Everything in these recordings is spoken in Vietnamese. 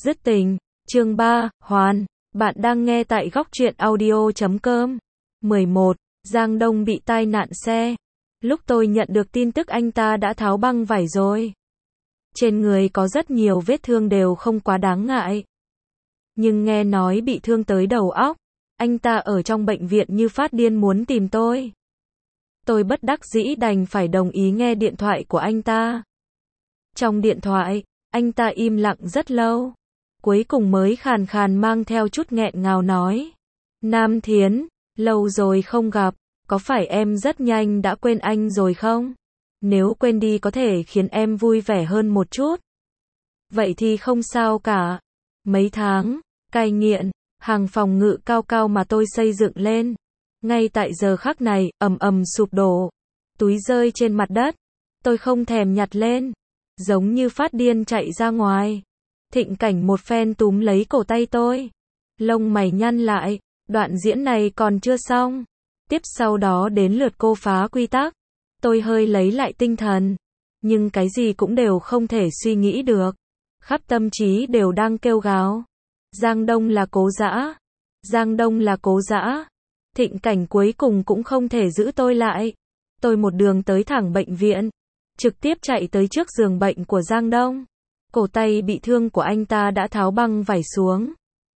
Dứt tình, chương 3, Hoàn, bạn đang nghe tại góc truyện audio.com. 11. Giang Đông bị tai nạn xe. Lúc tôi nhận được tin tức anh ta đã tháo băng vải rồi. Trên người có rất nhiều vết thương đều không quá đáng ngại. Nhưng nghe nói bị thương tới đầu óc. Anh ta ở trong bệnh viện như phát điên muốn tìm tôi. Tôi bất đắc dĩ đành phải đồng ý nghe điện thoại của anh ta. Trong điện thoại, anh ta im lặng rất lâu. Cuối cùng mới khàn khàn mang theo chút nghẹn ngào nói. Nam Thiến, lâu rồi không gặp, có phải em rất nhanh đã quên anh rồi không? Nếu quên đi có thể khiến em vui vẻ hơn một chút. Vậy thì không sao cả. Mấy tháng, cai nghiện, hàng phòng ngự cao cao mà tôi xây dựng lên. Ngay tại giờ khắc này, ầm ầm sụp đổ. Túi rơi trên mặt đất. Tôi không thèm nhặt lên. Giống như phát điên chạy ra ngoài. Thịnh Cảnh một phen túm lấy cổ tay tôi. Lông mày nhăn lại. Đoạn diễn này còn chưa xong. Tiếp sau đó đến lượt cô phá quy tắc. Tôi hơi lấy lại tinh thần. Nhưng cái gì cũng đều không thể suy nghĩ được. Khắp tâm trí đều đang kêu gào. Giang Đông là cố dã. Giang Đông là cố dã. Thịnh Cảnh cuối cùng cũng không thể giữ tôi lại. Tôi một đường tới thẳng bệnh viện. Trực tiếp chạy tới trước giường bệnh của Giang Đông. Cổ tay bị thương của anh ta đã tháo băng vải xuống.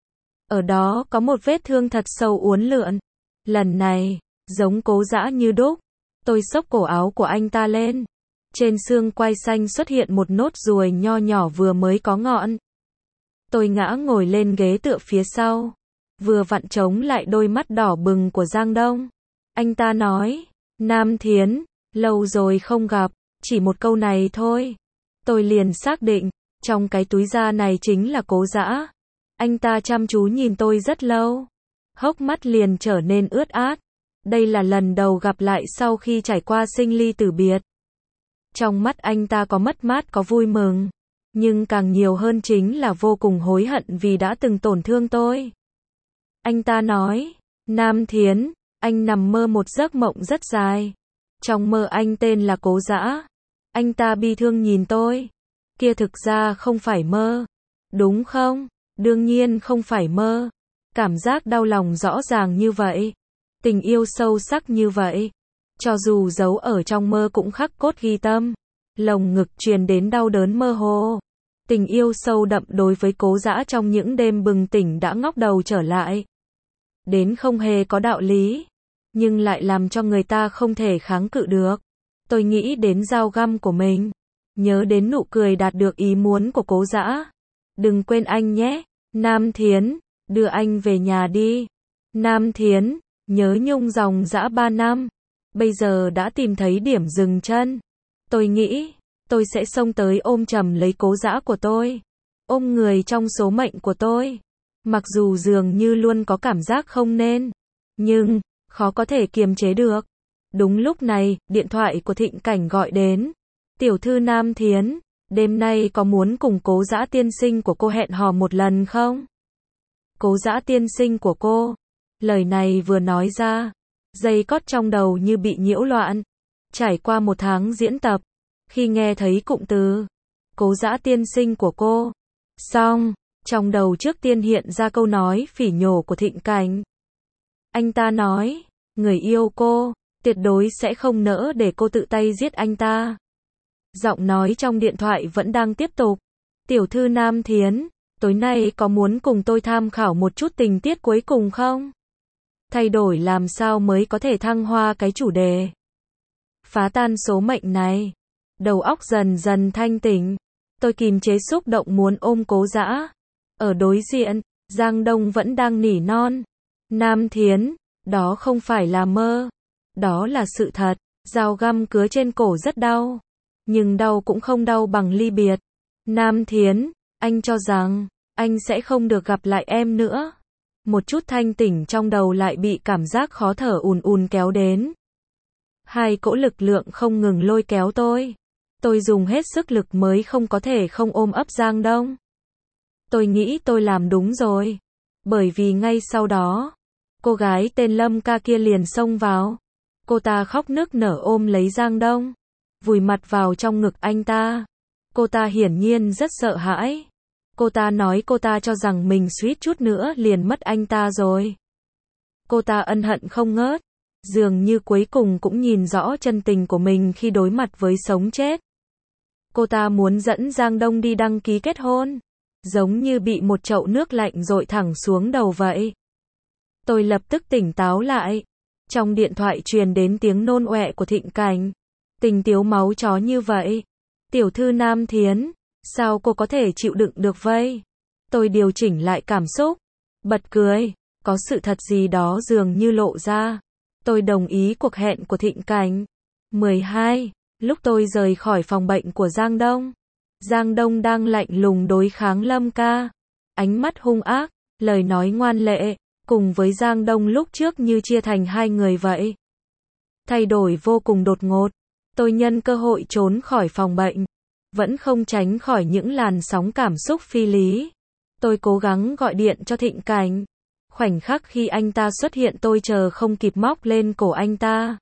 Ở đó có một vết thương thật sâu uốn lượn. Lần này, giống cố dã như đúc. Tôi xốc cổ áo của anh ta lên. Trên xương quai xanh xuất hiện một nốt ruồi nho nhỏ vừa mới có ngọn. Tôi ngã ngồi lên ghế tựa phía sau. Vừa vặn chống lại đôi mắt đỏ bừng của Giang Đông. Anh ta nói, Nam Thiến, lâu rồi không gặp, chỉ một câu này thôi. Tôi liền xác định, trong cái túi da này chính là cố dã. Anh ta chăm chú nhìn tôi rất lâu. Hốc mắt liền trở nên ướt át. Đây là lần đầu gặp lại sau khi trải qua sinh ly tử biệt. Trong mắt anh ta có mất mát có vui mừng. Nhưng càng nhiều hơn chính là vô cùng hối hận vì đã từng tổn thương tôi. Anh ta nói, Nam Thiến, anh nằm mơ một giấc mộng rất dài. Trong mơ anh tên là cố dã. Anh ta bi thương nhìn tôi. Kia thực ra không phải mơ. Đúng không? Đương nhiên không phải mơ. Cảm giác đau lòng rõ ràng như vậy. Tình yêu sâu sắc như vậy. Cho dù giấu ở trong mơ cũng khắc cốt ghi tâm. Lồng ngực truyền đến đau đớn mơ hồ. Tình yêu sâu đậm đối với cố dã trong những đêm bừng tỉnh đã ngóc đầu trở lại. Đến không hề có đạo lý. Nhưng lại làm cho người ta không thể kháng cự được. Tôi nghĩ đến dao găm của mình. Nhớ đến nụ cười đạt được ý muốn của cố dã. Đừng quên anh nhé. Nam Thiến, đưa anh về nhà đi. Nam Thiến, nhớ nhung dòng dã 3 năm. Bây giờ đã tìm thấy điểm dừng chân. Tôi nghĩ, tôi sẽ xông tới ôm chầm lấy cố dã của tôi. Ôm người trong số mệnh của tôi. Mặc dù dường như luôn có cảm giác không nên. Nhưng, khó có thể kiềm chế được. Đúng lúc này, điện thoại của Thịnh Cảnh gọi đến. Tiểu thư Nam Thiến, đêm nay có muốn cùng cố dã tiên sinh của cô hẹn hò một lần không? Cố dã tiên sinh của cô. Lời này vừa nói ra. Dây cót trong đầu như bị nhiễu loạn. Trải qua một tháng diễn tập. Khi nghe thấy cụm từ. Cố dã tiên sinh của cô. Xong. Trong đầu trước tiên hiện ra câu nói phỉ nhổ của Thịnh Cảnh. Anh ta nói. Người yêu cô. Tuyệt đối sẽ không nỡ để cô tự tay giết anh ta. Giọng nói trong điện thoại vẫn đang tiếp tục. Tiểu thư Nam Thiến, tối nay có muốn cùng tôi tham khảo một chút tình tiết cuối cùng không? Thay đổi làm sao mới có thể thăng hoa cái chủ đề. Phá tan số mệnh này. Đầu óc dần dần thanh tỉnh. Tôi kìm chế xúc động muốn ôm cố dã. Ở đối diện, Giang Đông vẫn đang nỉ non. Nam Thiến, đó không phải là mơ. Đó là sự thật. Dao găm cứa trên cổ rất đau. Nhưng đau cũng không đau bằng ly biệt. Nam Thiến, anh cho rằng, anh sẽ không được gặp lại em nữa. Một chút thanh tỉnh trong đầu lại bị cảm giác khó thở ùn ùn kéo đến. Hai cỗ lực lượng không ngừng lôi kéo tôi. Tôi dùng hết sức lực mới không có thể không ôm ấp Giang Đông. Tôi nghĩ tôi làm đúng rồi. Bởi vì ngay sau đó, cô gái tên Lâm Ca kia liền xông vào. Cô ta khóc nức nở ôm lấy Giang Đông. Vùi mặt vào trong ngực anh ta. Cô ta hiển nhiên rất sợ hãi. Cô ta nói cô ta cho rằng mình suýt chút nữa liền mất anh ta rồi. Cô ta ân hận không ngớt, dường như cuối cùng cũng nhìn rõ chân tình của mình khi đối mặt với sống chết. Cô ta muốn dẫn Giang Đông đi đăng ký kết hôn, giống như bị một chậu nước lạnh dội thẳng xuống đầu vậy. Tôi lập tức tỉnh táo lại. Trong điện thoại truyền đến tiếng nôn ọe của Thịnh Cảnh. Tình tiếu máu chó như vậy. Tiểu thư Nam Thiến, sao cô có thể chịu đựng được vậy? Tôi điều chỉnh lại cảm xúc, bật cười, có sự thật gì đó dường như lộ ra. Tôi đồng ý cuộc hẹn của Thịnh Cảnh. 12. Lúc tôi rời khỏi phòng bệnh của Giang Đông. Giang Đông đang lạnh lùng đối kháng Lâm Ca. Ánh mắt hung ác, lời nói ngoan lệ, cùng với Giang Đông lúc trước như chia thành hai người vậy. Thay đổi vô cùng đột ngột. Tôi nhân cơ hội trốn khỏi phòng bệnh. Vẫn không tránh khỏi những làn sóng cảm xúc phi lý. Tôi cố gắng gọi điện cho Thịnh Cảnh. Khoảnh khắc khi anh ta xuất hiện tôi chờ không kịp móc lên cổ anh ta.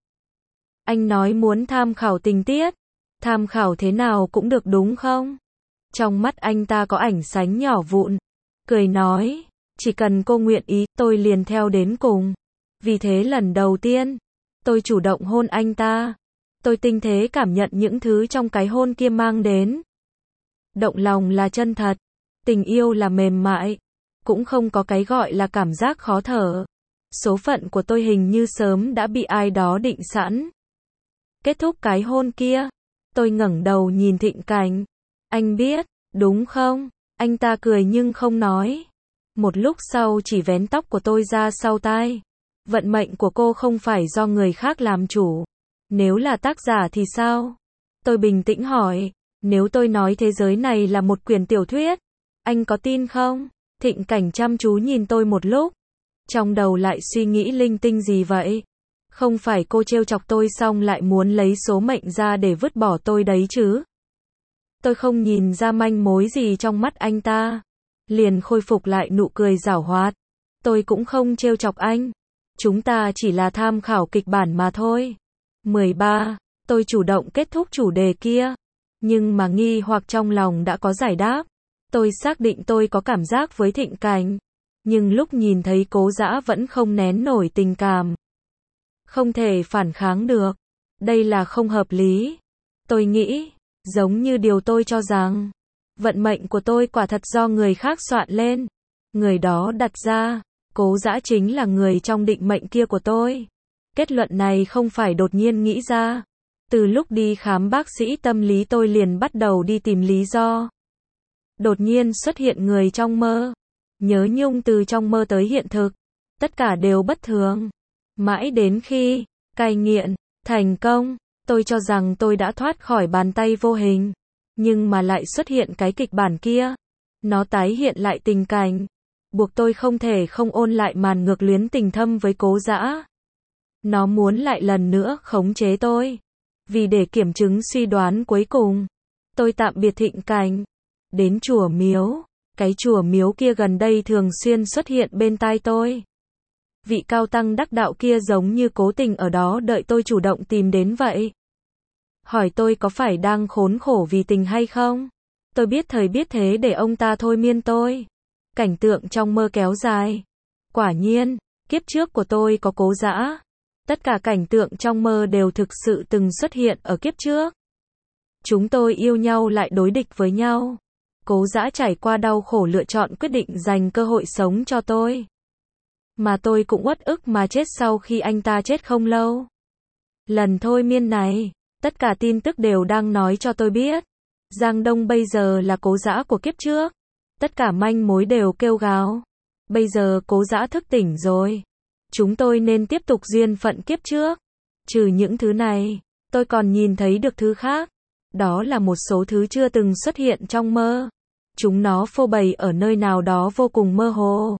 Anh nói muốn tham khảo tình tiết. Tham khảo thế nào cũng được đúng không? Trong mắt anh ta có ảnh sánh nhỏ vụn. Cười nói, chỉ cần cô nguyện ý, tôi liền theo đến cùng. Vì thế lần đầu tiên, tôi chủ động hôn anh ta. Tôi tinh tế cảm nhận những thứ trong cái hôn kia mang đến. Động lòng là chân thật, tình yêu là mềm mại, cũng không có cái gọi là cảm giác khó thở. Số phận của tôi hình như sớm đã bị ai đó định sẵn. Kết thúc cái hôn kia, tôi ngẩng đầu nhìn Thịnh Cảnh. Anh biết, đúng không? Anh ta cười nhưng không nói. Một lúc sau chỉ vén tóc của tôi ra sau tai. Vận mệnh của cô không phải do người khác làm chủ. Nếu là tác giả thì sao? Tôi bình tĩnh hỏi. Nếu tôi nói thế giới này là một quyển tiểu thuyết, anh có tin không? Thịnh Cảnh chăm chú nhìn tôi một lúc. Trong đầu lại suy nghĩ linh tinh gì vậy? Không phải cô trêu chọc tôi xong lại muốn lấy số mệnh ra để vứt bỏ tôi đấy chứ? Tôi không nhìn ra manh mối gì trong mắt anh ta. Liền khôi phục lại nụ cười giảo hoạt. Tôi cũng không trêu chọc anh. Chúng ta chỉ là tham khảo kịch bản mà thôi. 13. Tôi chủ động kết thúc chủ đề kia. Nhưng mà nghi hoặc trong lòng đã có giải đáp. Tôi xác định tôi có cảm giác với Thịnh Cảnh. Nhưng lúc nhìn thấy Cố Dã vẫn không nén nổi tình cảm. Không thể phản kháng được. Đây là không hợp lý. Tôi nghĩ, giống như điều tôi cho rằng, vận mệnh của tôi quả thật do người khác soạn lên. Người đó đặt ra, Cố Dã chính là người trong định mệnh kia của tôi. Kết luận này không phải đột nhiên nghĩ ra. Từ lúc đi khám bác sĩ tâm lý tôi liền bắt đầu đi tìm lý do. Đột nhiên xuất hiện người trong mơ. Nhớ nhung từ trong mơ tới hiện thực. Tất cả đều bất thường. Mãi đến khi, cai nghiện, thành công, tôi cho rằng tôi đã thoát khỏi bàn tay vô hình. Nhưng mà lại xuất hiện cái kịch bản kia. Nó tái hiện lại tình cảnh. Buộc tôi không thể không ôn lại màn ngược luyến tình thâm với Cố Dã. Nó muốn lại lần nữa khống chế tôi. Vì để kiểm chứng suy đoán cuối cùng, tôi tạm biệt Thịnh Cảnh. Đến chùa miếu. Cái chùa miếu kia gần đây thường xuyên xuất hiện bên tai tôi. Vị cao tăng đắc đạo kia giống như cố tình ở đó đợi tôi chủ động tìm đến vậy. Hỏi tôi có phải đang khốn khổ vì tình hay không? Tôi biết thời biết thế để ông ta thôi miên tôi. Cảnh tượng trong mơ kéo dài. Quả nhiên, kiếp trước của tôi có Cố Dã. Tất cả cảnh tượng trong mơ đều thực sự từng xuất hiện ở kiếp trước. Chúng tôi yêu nhau lại đối địch với nhau. Cố Dã trải qua đau khổ lựa chọn quyết định dành cơ hội sống cho tôi. Mà tôi cũng uất ức mà chết sau khi anh ta chết không lâu. Lần thôi miên này, tất cả tin tức đều đang nói cho tôi biết. Giang Đông bây giờ là Cố Dã của kiếp trước. Tất cả manh mối đều kêu gào. Bây giờ Cố Dã thức tỉnh rồi. Chúng tôi nên tiếp tục duyên phận kiếp trước. Trừ những thứ này, tôi còn nhìn thấy được thứ khác. Đó là một số thứ chưa từng xuất hiện trong mơ. Chúng nó phô bày ở nơi nào đó vô cùng mơ hồ.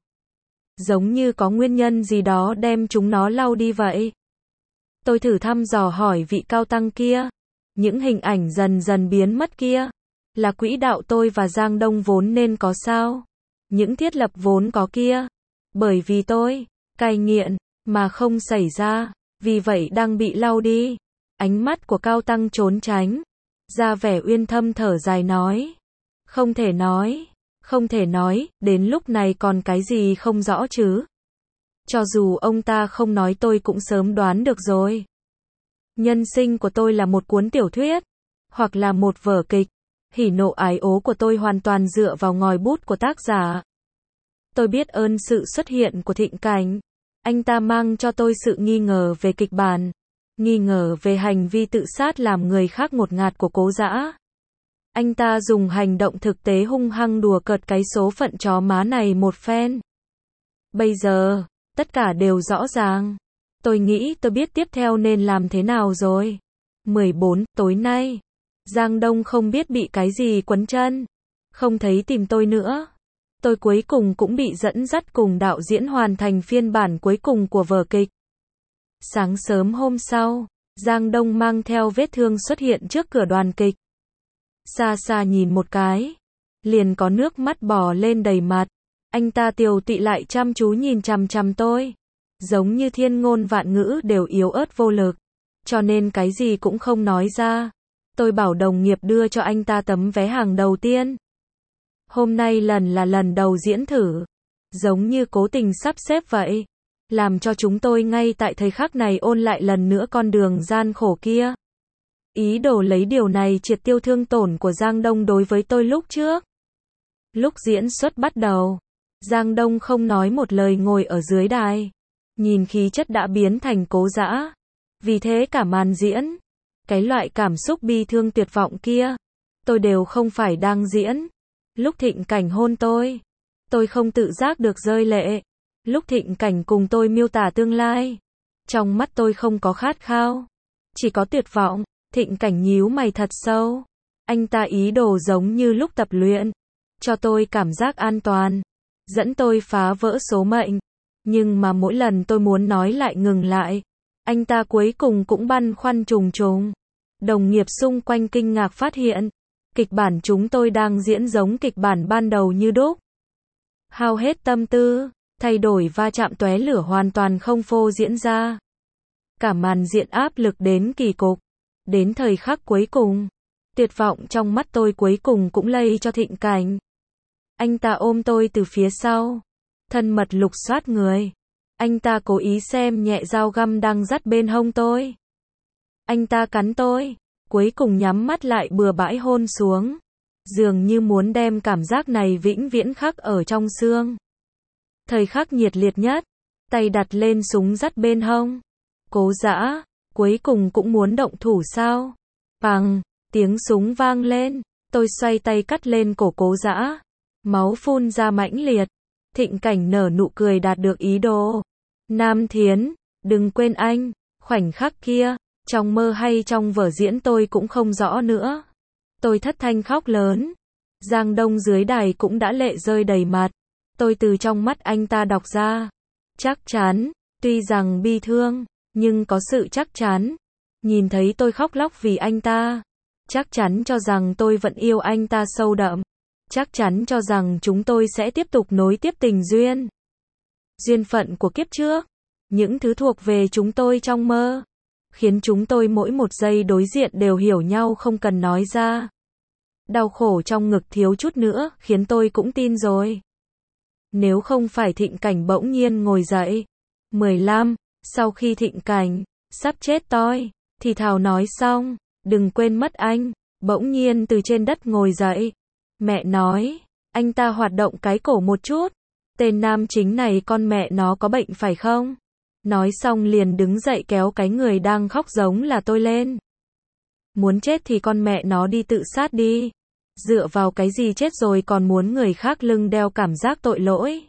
Giống như có nguyên nhân gì đó đem chúng nó lau đi vậy. Tôi thử thăm dò hỏi vị cao tăng kia. Những hình ảnh dần dần biến mất kia. Là quỹ đạo tôi và Giang Đông vốn nên có sao? Những thiết lập vốn có kia. Bởi vì tôi, cai nghiện, mà không xảy ra. Vì vậy đang bị lau đi. Ánh mắt của cao tăng trốn tránh. Ra vẻ uyên thâm thở dài nói. Không thể nói. Không thể nói, đến lúc này còn cái gì không rõ chứ. Cho dù ông ta không nói tôi cũng sớm đoán được rồi. Nhân sinh của tôi là một cuốn tiểu thuyết, hoặc là một vở kịch. Hỉ nộ ái ố của tôi hoàn toàn dựa vào ngòi bút của tác giả. Tôi biết ơn sự xuất hiện của Thịnh Cảnh. Anh ta mang cho tôi sự nghi ngờ về kịch bản, nghi ngờ về hành vi tự sát làm người khác ngột ngạt của Cố Dã. Anh ta dùng hành động thực tế hung hăng đùa cợt cái số phận chó má này một phen. Bây giờ, tất cả đều rõ ràng. Tôi nghĩ tôi biết tiếp theo nên làm thế nào rồi. 14. Tối nay, Giang Đông không biết bị cái gì quấn chân, không thấy tìm tôi nữa. Tôi cuối cùng cũng bị dẫn dắt cùng đạo diễn hoàn thành phiên bản cuối cùng của vở kịch. Sáng sớm hôm sau, Giang Đông mang theo vết thương xuất hiện trước cửa đoàn kịch. Xa xa nhìn một cái, liền có nước mắt bò lên đầy mặt. Anh ta tiều tụy lại chăm chú nhìn chằm chằm tôi, giống như thiên ngôn vạn ngữ đều yếu ớt vô lực, cho nên cái gì cũng không nói ra. Tôi bảo đồng nghiệp đưa cho anh ta tấm vé hàng đầu tiên. Hôm nay là lần đầu diễn thử, giống như cố tình sắp xếp vậy, làm cho chúng tôi ngay tại thời khắc này ôn lại lần nữa con đường gian khổ kia. Ý đồ lấy điều này triệt tiêu thương tổn của Giang Đông đối với tôi lúc trước. Lúc diễn xuất bắt đầu, Giang Đông không nói một lời ngồi ở dưới đài, nhìn khí chất đã biến thành Cố Dã. Vì thế cả màn diễn, cái loại cảm xúc bi thương tuyệt vọng kia, tôi đều không phải đang diễn. Lúc Thịnh Cảnh hôn tôi không tự giác được rơi lệ. Lúc Thịnh Cảnh cùng tôi miêu tả tương lai, trong mắt tôi không có khát khao, chỉ có tuyệt vọng. Thịnh Cảnh nhíu mày thật sâu. Anh ta ý đồ giống như lúc tập luyện, cho tôi cảm giác an toàn, dẫn tôi phá vỡ số mệnh. Nhưng mà mỗi lần tôi muốn nói lại ngừng lại, anh ta cuối cùng cũng băn khoăn trùng trùng. Đồng nghiệp xung quanh kinh ngạc phát hiện, kịch bản chúng tôi đang diễn giống kịch bản ban đầu như đúc. Hao hết tâm tư, thay đổi va chạm tóe lửa hoàn toàn không phô diễn ra. Cả màn diễn áp lực đến kỳ cục. Đến thời khắc cuối cùng, tuyệt vọng trong mắt tôi cuối cùng cũng lây cho Thịnh Cảnh. Anh ta ôm tôi từ phía sau, thân mật lục soát người. Anh ta cố ý xem nhẹ dao găm đang dắt bên hông tôi. Anh ta cắn tôi, cuối cùng nhắm mắt lại bừa bãi hôn xuống, dường như muốn đem cảm giác này vĩnh viễn khắc ở trong xương. Thời khắc nhiệt liệt nhất, tay đặt lên súng dắt bên hông. Cố Dã, cuối cùng cũng muốn động thủ sao? Bằng, tiếng súng vang lên, tôi xoay tay cắt lên cổ Cố Dã. Máu phun ra mãnh liệt. Thịnh Cảnh nở nụ cười đạt được ý đồ. Nam Thiến, đừng quên anh. Khoảnh khắc kia, trong mơ hay trong vở diễn tôi cũng không rõ nữa. Tôi thất thanh khóc lớn. Giang Đông dưới đài cũng đã lệ rơi đầy mặt. Tôi từ trong mắt anh ta đọc ra. Chắc chắn, tuy rằng bi thương, nhưng có sự chắc chắn. Nhìn thấy tôi khóc lóc vì anh ta. Chắc chắn cho rằng tôi vẫn yêu anh ta sâu đậm. Chắc chắn cho rằng chúng tôi sẽ tiếp tục nối tiếp tình duyên. Duyên phận của kiếp trước. Những thứ thuộc về chúng tôi trong mơ. Khiến chúng tôi mỗi một giây đối diện đều hiểu nhau không cần nói ra. Đau khổ trong ngực thiếu chút nữa, khiến tôi cũng tin rồi. Nếu không phải Thịnh Cảnh bỗng nhiên ngồi dậy. 15. Sau khi Thịnh Cảnh sắp chết tôi, thì thào nói xong, đừng quên mất anh, bỗng nhiên từ trên đất ngồi dậy. Mẹ nói, anh ta hoạt động cái cổ một chút. Tên nam chính này con mẹ nó có bệnh phải không? Nói xong liền đứng dậy kéo cái người đang khóc giống là tôi lên. Muốn chết thì con mẹ nó đi tự sát đi. Dựa vào cái gì chết rồi còn muốn người khác lưng đeo cảm giác tội lỗi.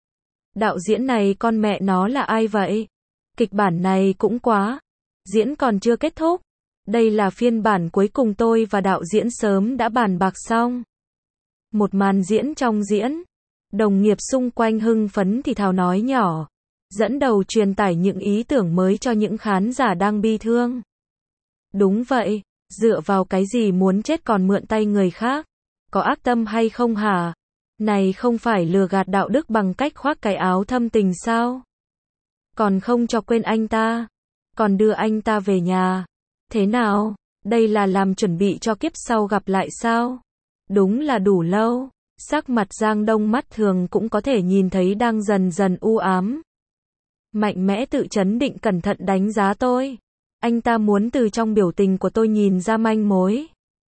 Đạo diễn này con mẹ nó là ai vậy? Kịch bản này cũng quá. Diễn còn chưa kết thúc. Đây là phiên bản cuối cùng tôi và đạo diễn sớm đã bàn bạc xong. Một màn diễn trong diễn. Đồng nghiệp xung quanh hưng phấn thì thào nói nhỏ. Dẫn đầu truyền tải những ý tưởng mới cho những khán giả đang bi thương. Đúng vậy, dựa vào cái gì muốn chết còn mượn tay người khác? Có ác tâm hay không hả? Này không phải lừa gạt đạo đức bằng cách khoác cái áo thâm tình sao? Còn không cho quên anh ta. Còn đưa anh ta về nhà. Thế nào? Đây là làm chuẩn bị cho kiếp sau gặp lại sao? Đúng là đủ lâu. Sắc mặt Giang Đông mắt thường cũng có thể nhìn thấy đang dần dần u ám. Mạnh mẽ tự trấn định cẩn thận đánh giá tôi. Anh ta muốn từ trong biểu tình của tôi nhìn ra manh mối.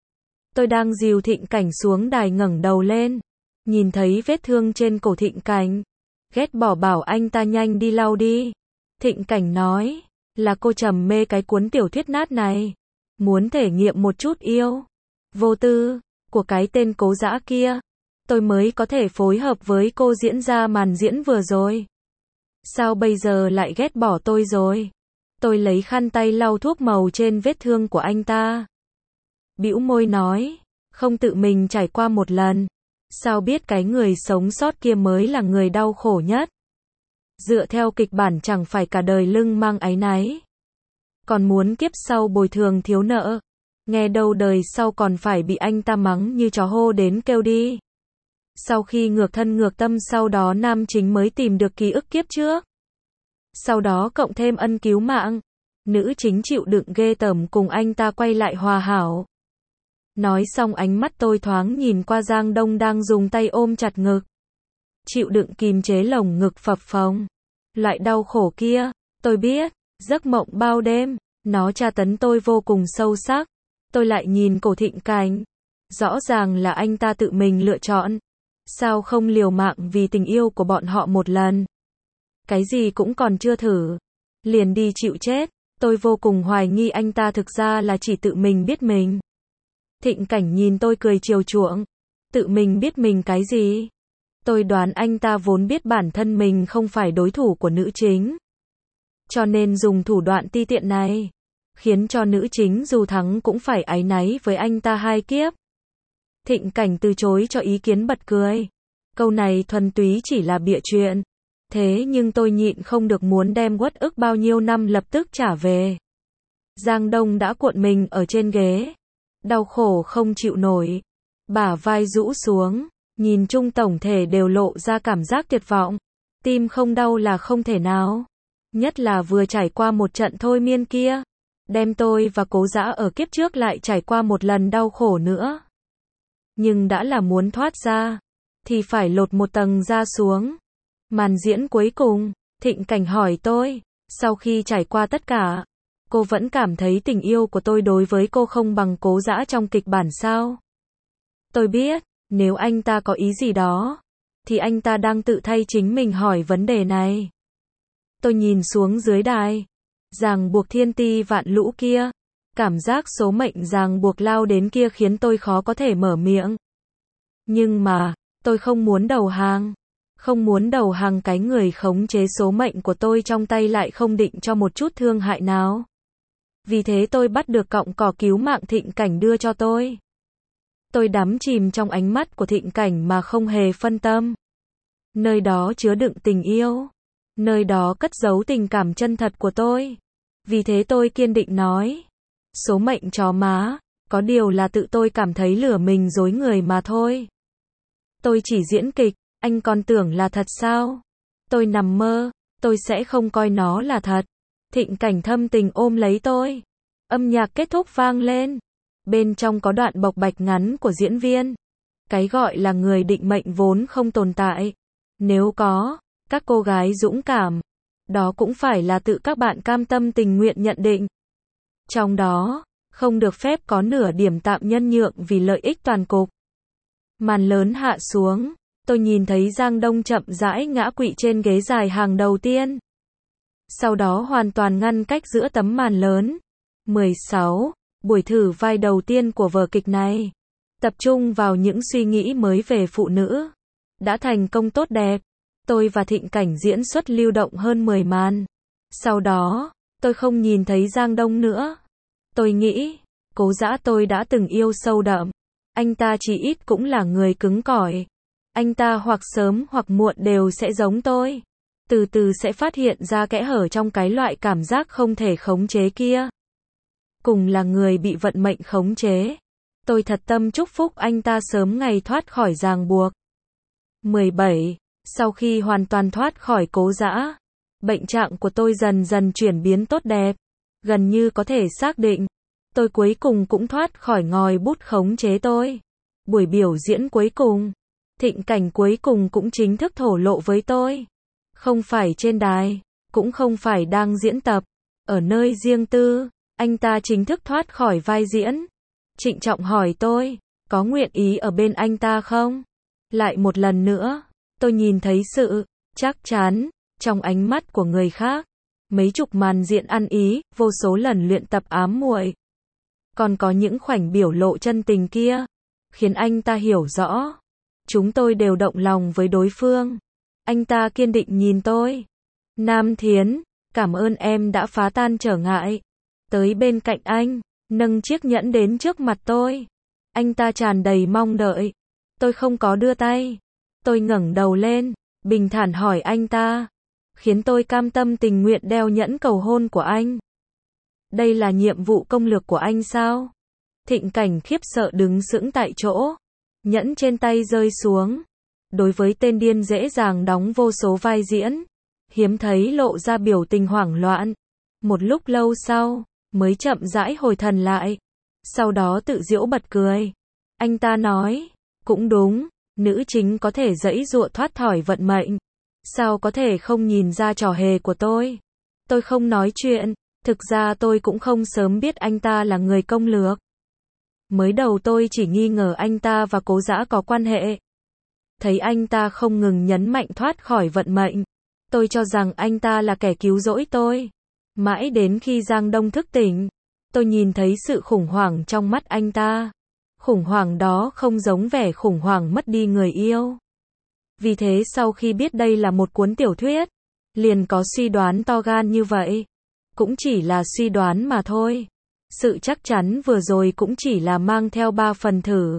Tôi đang dìu Thịnh Cảnh xuống đài ngẩng đầu lên. Nhìn thấy vết thương trên cổ Thịnh Cảnh. Ghét bỏ bảo anh ta nhanh đi lau đi. Thịnh Cảnh nói, là cô trầm mê cái cuốn tiểu thuyết nát này. Muốn thể nghiệm một chút yêu vô tư của cái tên Cố Dã kia. Tôi mới có thể phối hợp với cô diễn ra màn diễn vừa rồi. Sao bây giờ lại ghét bỏ tôi rồi? Tôi lấy khăn tay lau thuốc màu trên vết thương của anh ta. Bĩu môi nói, không tự mình trải qua một lần. Sao biết cái người sống sót kia mới là người đau khổ nhất? Dựa theo kịch bản chẳng phải cả đời lưng mang áy náy. Còn muốn kiếp sau bồi thường thiếu nợ. Nghe đâu đời sau còn phải bị anh ta mắng như chó hô đến kêu đi. Sau khi ngược thân ngược tâm sau đó nam chính mới tìm được ký ức kiếp trước. Sau đó cộng thêm ân cứu mạng. Nữ chính chịu đựng ghê tởm cùng anh ta quay lại hòa hảo. Nói xong ánh mắt tôi thoáng nhìn qua Giang Đông đang dùng tay ôm chặt ngực. Chịu đựng kìm chế lồng ngực phập phồng. Loại đau khổ kia, tôi biết, giấc mộng bao đêm, nó tra tấn tôi vô cùng sâu sắc. Tôi lại nhìn cổ Thịnh Cảnh. Rõ ràng là anh ta tự mình lựa chọn. Sao không liều mạng vì tình yêu của bọn họ một lần? Cái gì cũng còn chưa thử. Liền đi chịu chết. Tôi vô cùng hoài nghi anh ta thực ra là chỉ tự mình biết mình. Thịnh Cảnh nhìn tôi cười chiều chuộng. Tự mình biết mình cái gì? Tôi đoán anh ta vốn biết bản thân mình không phải đối thủ của nữ chính. Cho nên dùng thủ đoạn ti tiện này. Khiến cho nữ chính dù thắng cũng phải áy náy với anh ta hai kiếp. Thịnh Cảnh từ chối cho ý kiến bật cười. Câu này thuần túy chỉ là bịa chuyện. Thế nhưng tôi nhịn không được muốn đem uất ức bao nhiêu năm lập tức trả về. Giang Đông đã cuộn mình ở trên ghế. Đau khổ không chịu nổi. Bả vai rũ xuống. Nhìn chung tổng thể đều lộ ra cảm giác tuyệt vọng. Tim không đau là không thể nào. Nhất là vừa trải qua một trận thôi miên kia. Đem tôi và Cố Dã ở kiếp trước lại trải qua một lần đau khổ nữa. Nhưng đã là muốn thoát ra. Thì phải lột một tầng da xuống. Màn diễn cuối cùng, Thịnh Cảnh hỏi tôi. Sau khi trải qua tất cả, cô vẫn cảm thấy tình yêu của tôi đối với cô không bằng Cố Dã trong kịch bản sao? Tôi biết, nếu anh ta có ý gì đó, thì anh ta đang tự thay chính mình hỏi vấn đề này. Tôi nhìn xuống dưới đài. Ràng buộc thiên ti vạn lũ kia. Cảm giác số mệnh ràng buộc lao đến kia khiến tôi khó có thể mở miệng. Nhưng mà, tôi không muốn đầu hàng. Không muốn đầu hàng cái người khống chế số mệnh của tôi trong tay lại không định cho một chút thương hại nào. Vì thế tôi bắt được cọng cỏ cứu mạng Thịnh Cảnh đưa cho tôi. Tôi đắm chìm trong ánh mắt của Thịnh Cảnh mà không hề phân tâm. Nơi đó chứa đựng tình yêu. Nơi đó cất giấu tình cảm chân thật của tôi. Vì thế tôi kiên định nói. Số mệnh chó má, có điều là tự tôi cảm thấy lừa mình dối người mà thôi. Tôi chỉ diễn kịch, anh còn tưởng là thật sao? Tôi nằm mơ, tôi sẽ không coi nó là thật. Thịnh Cảnh thâm tình ôm lấy tôi. Âm nhạc kết thúc vang lên. Bên trong có đoạn bộc bạch ngắn của diễn viên. Cái gọi là người định mệnh vốn không tồn tại. Nếu có, các cô gái dũng cảm, đó cũng phải là tự các bạn cam tâm tình nguyện nhận định. Trong đó, không được phép có nửa điểm tạm nhân nhượng vì lợi ích toàn cục. Màn lớn hạ xuống, tôi nhìn thấy Giang Đông chậm rãi ngã quỵ trên ghế dài hàng đầu tiên. Sau đó hoàn toàn ngăn cách giữa tấm màn lớn. 16. Buổi thử vai đầu tiên của vở kịch này. Tập trung vào những suy nghĩ mới về phụ nữ. Đã thành công tốt đẹp. Tôi và Thịnh Cảnh diễn xuất lưu động hơn 10 màn. Sau đó, tôi không nhìn thấy Giang Đông nữa. Tôi nghĩ, Cố Dã tôi đã từng yêu sâu đậm. Anh ta chỉ ít cũng là người cứng cỏi. Anh ta hoặc sớm hoặc muộn đều sẽ giống tôi. Từ từ sẽ phát hiện ra kẽ hở trong cái loại cảm giác không thể khống chế kia. Cùng là người bị vận mệnh khống chế. Tôi thật tâm chúc phúc anh ta sớm ngày thoát khỏi ràng buộc. 17. Sau khi hoàn toàn thoát khỏi Cố Dã, bệnh trạng của tôi dần dần chuyển biến tốt đẹp. Gần như có thể xác định, tôi cuối cùng cũng thoát khỏi ngòi bút khống chế tôi. Buổi biểu diễn cuối cùng, Thịnh Cảnh cuối cùng cũng chính thức thổ lộ với tôi. Không phải trên đài, cũng không phải đang diễn tập. Ở nơi riêng tư, anh ta chính thức thoát khỏi vai diễn. Trịnh trọng hỏi tôi, có nguyện ý ở bên anh ta không? Lại một lần nữa, tôi nhìn thấy sự chắc chắn trong ánh mắt của người khác. Mấy chục màn diễn ăn ý, vô số lần luyện tập ám muội. Còn có những khoảnh biểu lộ chân tình kia, khiến anh ta hiểu rõ. Chúng tôi đều động lòng với đối phương. Anh ta kiên định nhìn tôi. Nam Thiến, cảm ơn em đã phá tan trở ngại. Tới bên cạnh anh, nâng chiếc nhẫn đến trước mặt tôi. Anh ta tràn đầy mong đợi. Tôi không có đưa tay. Tôi ngẩng đầu lên, bình thản hỏi anh ta. Khiến tôi cam tâm tình nguyện đeo nhẫn cầu hôn của anh. Đây là nhiệm vụ công lược của anh sao? Thịnh Cảnh khiếp sợ đứng sững tại chỗ. Nhẫn trên tay rơi xuống. Đối với tên điên dễ dàng đóng vô số vai diễn, hiếm thấy lộ ra biểu tình hoảng loạn. Một lúc lâu sau, mới chậm rãi hồi thần lại. Sau đó tự giễu bật cười. Anh ta nói, cũng đúng, nữ chính có thể giãy giụa thoát khỏi vận mệnh. Sao có thể không nhìn ra trò hề của tôi? Tôi không nói chuyện, thực ra tôi cũng không sớm biết anh ta là người công lược. Mới đầu tôi chỉ nghi ngờ anh ta và Cố Dã có quan hệ. Thấy anh ta không ngừng nhấn mạnh thoát khỏi vận mệnh, tôi cho rằng anh ta là kẻ cứu rỗi tôi. Mãi đến khi Giang Đông thức tỉnh, tôi nhìn thấy sự khủng hoảng trong mắt anh ta. Khủng hoảng đó không giống vẻ khủng hoảng mất đi người yêu. Vì thế sau khi biết đây là một cuốn tiểu thuyết, liền có suy đoán to gan như vậy. Cũng chỉ là suy đoán mà thôi. Sự chắc chắn vừa rồi cũng chỉ là mang theo 3 phần thử.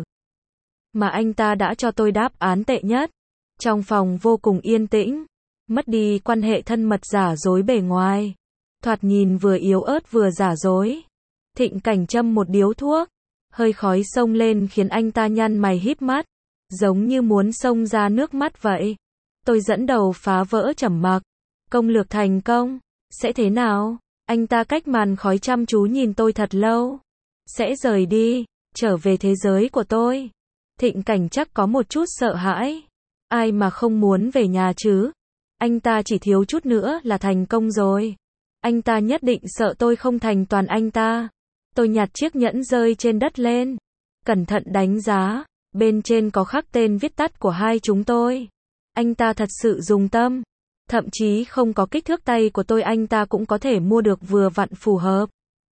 Mà anh ta đã cho tôi đáp án tệ nhất. Trong phòng vô cùng yên tĩnh, mất đi quan hệ thân mật giả dối bề ngoài. Thoạt nhìn vừa yếu ớt vừa giả dối. Thịnh Cảnh châm một điếu thuốc, hơi khói xông lên khiến anh ta nhăn mày híp mắt, giống như muốn xông ra nước mắt vậy. Tôi dẫn đầu phá vỡ trầm mặc. Công lược thành công, sẽ thế nào? Anh ta cách màn khói chăm chú nhìn tôi thật lâu. Sẽ rời đi, trở về thế giới của tôi. Thịnh Cảnh chắc có một chút sợ hãi. Ai mà không muốn về nhà chứ? Anh ta chỉ thiếu chút nữa là thành công rồi. Anh ta nhất định sợ tôi không thành toàn anh ta. Tôi nhặt chiếc nhẫn rơi trên đất lên. Cẩn thận đánh giá. Bên trên có khắc tên viết tắt của hai chúng tôi. Anh ta thật sự dùng tâm. Thậm chí không có kích thước tay của tôi anh ta cũng có thể mua được vừa vặn phù hợp.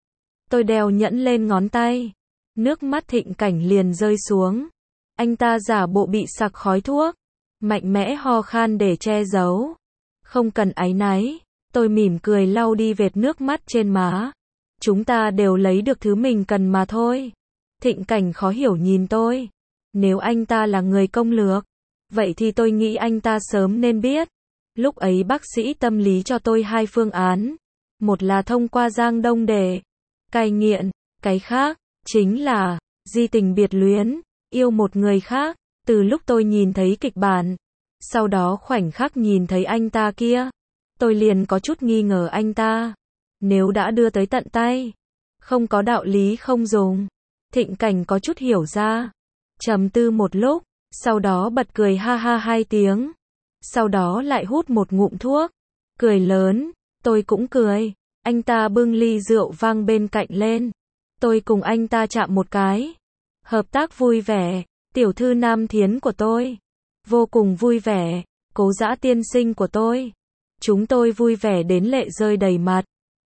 Tôi đeo nhẫn lên ngón tay. Nước mắt Thịnh Cảnh liền rơi xuống. Anh ta giả bộ bị sặc khói thuốc. Mạnh mẽ ho khan để che giấu. Không cần áy náy. Tôi mỉm cười lau đi vệt nước mắt trên má. Chúng ta đều lấy được thứ mình cần mà thôi. Thịnh Cảnh khó hiểu nhìn tôi. Nếu anh ta là người công lược, vậy thì tôi nghĩ anh ta sớm nên biết. Lúc ấy bác sĩ tâm lý cho tôi 2 phương án. Một là thông qua Giang Đông để cai nghiện. Cái khác, chính là di tình biệt luyến, yêu một người khác. Từ lúc tôi nhìn thấy kịch bản, sau đó khoảnh khắc nhìn thấy anh ta kia, tôi liền có chút nghi ngờ anh ta. Nếu đã đưa tới tận tay, không có đạo lý không dùng. Thịnh Cảnh có chút hiểu ra. Trầm tư một lúc, sau đó bật cười ha ha 2 tiếng. Sau đó lại hút một ngụm thuốc. Cười lớn, tôi cũng cười. Anh ta bưng ly rượu vang bên cạnh lên. Tôi cùng anh ta chạm một cái. Hợp tác vui vẻ, tiểu thư Nam Thiến của tôi. Vô cùng vui vẻ, Cố Dã tiên sinh của tôi. Chúng tôi vui vẻ đến lệ rơi đầy mặt.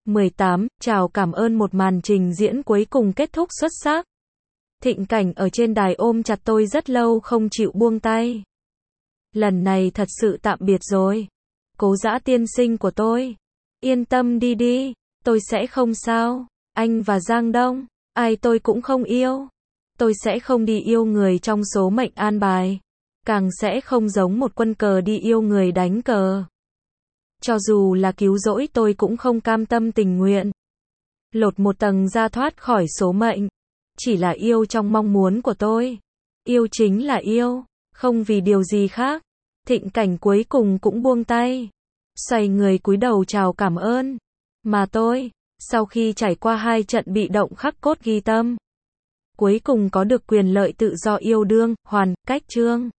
18. Chào cảm ơn một màn trình diễn cuối cùng kết thúc xuất sắc. Thịnh Cảnh ở trên đài ôm chặt tôi rất lâu không chịu buông tay. Lần này thật sự tạm biệt rồi. Cố Dã tiên sinh của tôi. Yên tâm đi đi, tôi sẽ không sao. Anh và Giang Đông, ai tôi cũng không yêu. Tôi sẽ không đi yêu người trong số mệnh an bài. Càng sẽ không giống một quân cờ đi yêu người đánh cờ. Cho dù là cứu rỗi tôi cũng không cam tâm tình nguyện. Lột một tầng ra thoát khỏi số mệnh. Chỉ là yêu trong mong muốn của tôi. Yêu chính là yêu, không vì điều gì khác. Thịnh Cảnh cuối cùng cũng buông tay. Xoay người cúi đầu chào cảm ơn. Mà tôi, sau khi trải qua 2 trận bị động khắc cốt ghi tâm, cuối cùng có được quyền lợi tự do yêu đương, hoàn, cách chương.